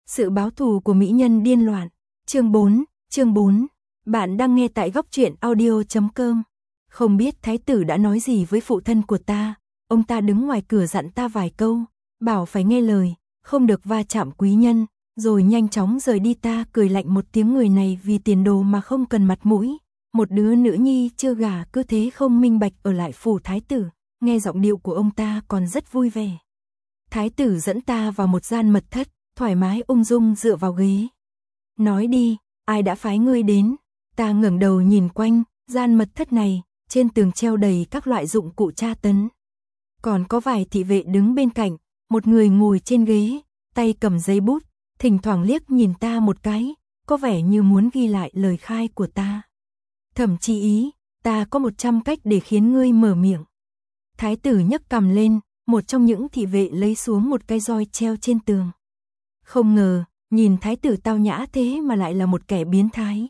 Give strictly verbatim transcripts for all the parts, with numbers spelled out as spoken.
Sự báo thù của mỹ nhân điên loạn. Chương bốn, chương bốn. Bạn đang nghe tại góc truyện audio chấm com. Không biết thái tử đã nói gì với phụ thân của ta, ông ta đứng ngoài cửa dặn ta vài câu, bảo phải nghe lời, không được va chạm quý nhân, rồi nhanh chóng rời đi. Ta cười lạnh một tiếng, người này vì tiền đồ mà không cần mặt mũi, một đứa nữ nhi chưa gả cứ thế không minh bạch ở lại phủ thái tử. Nghe giọng điệu của ông ta còn rất vui vẻ. Thái tử dẫn ta vào một gian mật thất, thoải mái ung dung dựa vào ghế. Nói đi, ai đã phái ngươi đến? Ta ngẩng đầu nhìn quanh, gian mật thất này, trên tường treo đầy các loại dụng cụ tra tấn. Còn có vài thị vệ đứng bên cạnh, một người ngồi trên ghế, tay cầm giấy bút, thỉnh thoảng liếc nhìn ta một cái, có vẻ như muốn ghi lại lời khai của ta. Thẩm Chi Ý, ta có một trăm cách để khiến ngươi mở miệng. Thái tử nhấc cằm lên, một trong những thị vệ lấy xuống một cái roi treo trên tường. Không ngờ, nhìn thái tử tao nhã thế mà lại là một kẻ biến thái.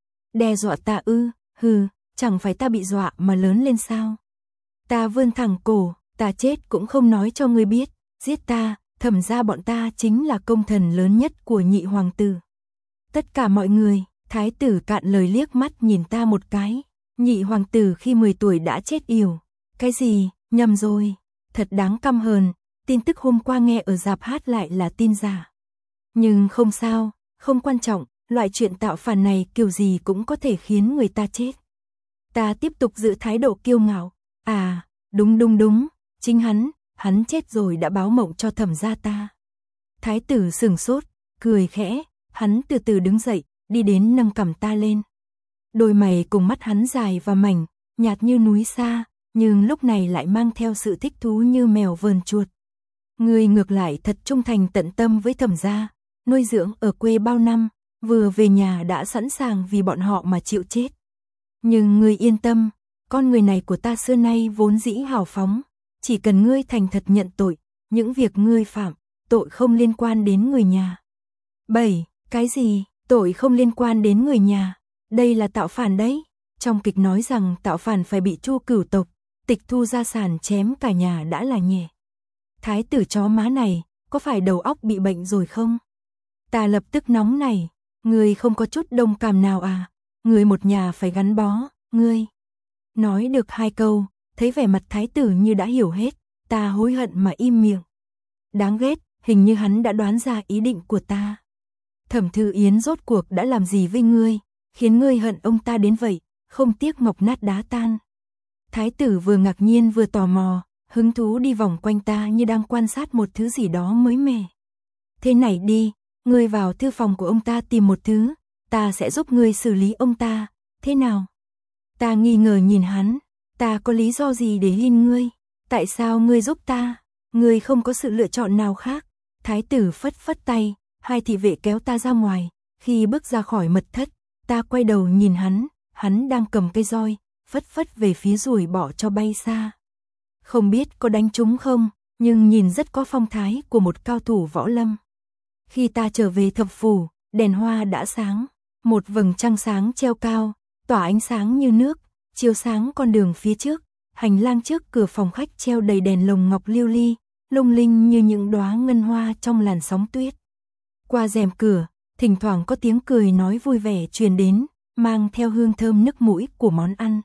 Đe dọa ta ư? Hừ, chẳng phải ta bị dọa mà lớn lên sao? Ta vươn thẳng cổ, ta chết cũng không nói cho ngươi biết, giết ta, Thẩm gia bọn ta chính là công thần lớn nhất của nhị hoàng tử. Tất cả mọi người, thái tử cạn lời liếc mắt nhìn ta một cái. Nhị hoàng tử khi mười tuổi đã chết yểu. Cái gì? Nhầm rồi. Thật đáng căm hờn, tin tức hôm qua nghe ở rạp hát lại là tin giả. Nhưng không sao, không quan trọng, loại chuyện tạo phản này kiểu gì cũng có thể khiến người ta chết. Ta tiếp tục giữ thái độ kiêu ngạo. À, đúng đúng đúng, chính hắn, hắn chết rồi đã báo mộng cho Thẩm gia ta. Thái tử sửng sốt, cười khẽ, hắn từ từ đứng dậy, đi đến nâng cằm ta lên. Đôi mày cùng mắt hắn dài và mảnh, nhạt như núi xa, nhưng lúc này lại mang theo sự thích thú như mèo vờn chuột. Ngươi ngược lại thật trung thành tận tâm với Thẩm gia, nuôi dưỡng ở quê bao năm, vừa về nhà đã sẵn sàng vì bọn họ mà chịu chết. Nhưng ngươi yên tâm, con người này của ta xưa nay vốn dĩ hào phóng, chỉ cần ngươi thành thật nhận tội, những việc ngươi phạm, tội không liên quan đến người nhà. bảy. Cái gì? Tội không liên quan đến người nhà? Đây là tạo phản đấy. Trong kịch nói rằng tạo phản phải bị tru cửu tộc, tịch thu gia sản chém cả nhà đã là nhẹ. Thái tử chó má này, có phải đầu óc bị bệnh rồi không? Ta lập tức nóng này, ngươi không có chút đồng cảm nào à? Ngươi một nhà phải gắn bó, ngươi. Nói được hai câu, thấy vẻ mặt thái tử như đã hiểu hết, ta hối hận mà im miệng. Đáng ghét, hình như hắn đã đoán ra ý định của ta. Thẩm Thư Yến rốt cuộc đã làm gì với ngươi, khiến ngươi hận ông ta đến vậy, không tiếc ngọc nát đá tan. Thái tử vừa ngạc nhiên vừa tò mò, hứng thú đi vòng quanh ta như đang quan sát một thứ gì đó mới mẻ. Thế này đi, ngươi vào thư phòng của ông ta tìm một thứ, ta sẽ giúp ngươi xử lý ông ta, thế nào? Ta nghi ngờ nhìn hắn, ta có lý do gì để hin ngươi? Tại sao ngươi giúp ta? Ngươi không có sự lựa chọn nào khác. Thái tử phất phất tay, hai thị vệ kéo ta ra ngoài, khi bước ra khỏi mật thất, ta quay đầu nhìn hắn, hắn đang cầm cây roi, phất phất về phía ruồi bọ cho bay xa. Không biết có đánh trúng không, nhưng nhìn rất có phong thái của một cao thủ võ lâm. Khi ta trở về thập phủ, đèn hoa đã sáng, một vầng trăng sáng treo cao, tỏa ánh sáng như nước, chiếu sáng con đường phía trước, hành lang trước cửa phòng khách treo đầy đèn lồng ngọc liêu li, lung linh như những đóa ngân hoa trong làn sóng tuyết. Qua rèm cửa, thỉnh thoảng có tiếng cười nói vui vẻ truyền đến, mang theo hương thơm nức mũi của món ăn.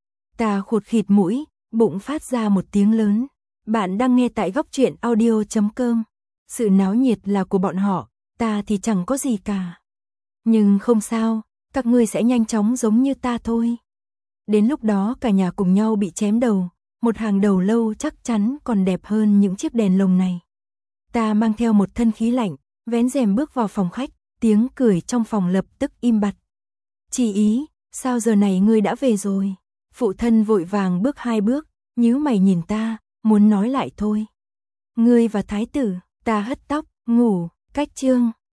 Ta khụt khịt mũi, bụng phát ra một tiếng lớn. Bạn đang nghe tại góc truyện audio chấm com. Sự náo nhiệt là của bọn họ, ta thì chẳng có gì cả. Nhưng không sao, các ngươi sẽ nhanh chóng giống như ta thôi. Đến lúc đó cả nhà cùng nhau bị chém đầu, một hàng đầu lâu chắc chắn còn đẹp hơn những chiếc đèn lồng này. Ta mang theo một thân khí lạnh, vén rèm bước vào phòng khách, tiếng cười trong phòng lập tức im bặt. Chỉ Ý, sao giờ này ngươi đã về rồi? Phụ thân vội vàng bước hai bước, nhíu mày nhìn ta, muốn nói lại thôi. Ngươi và thái tử, ta hất tóc, ngủ, cách chương.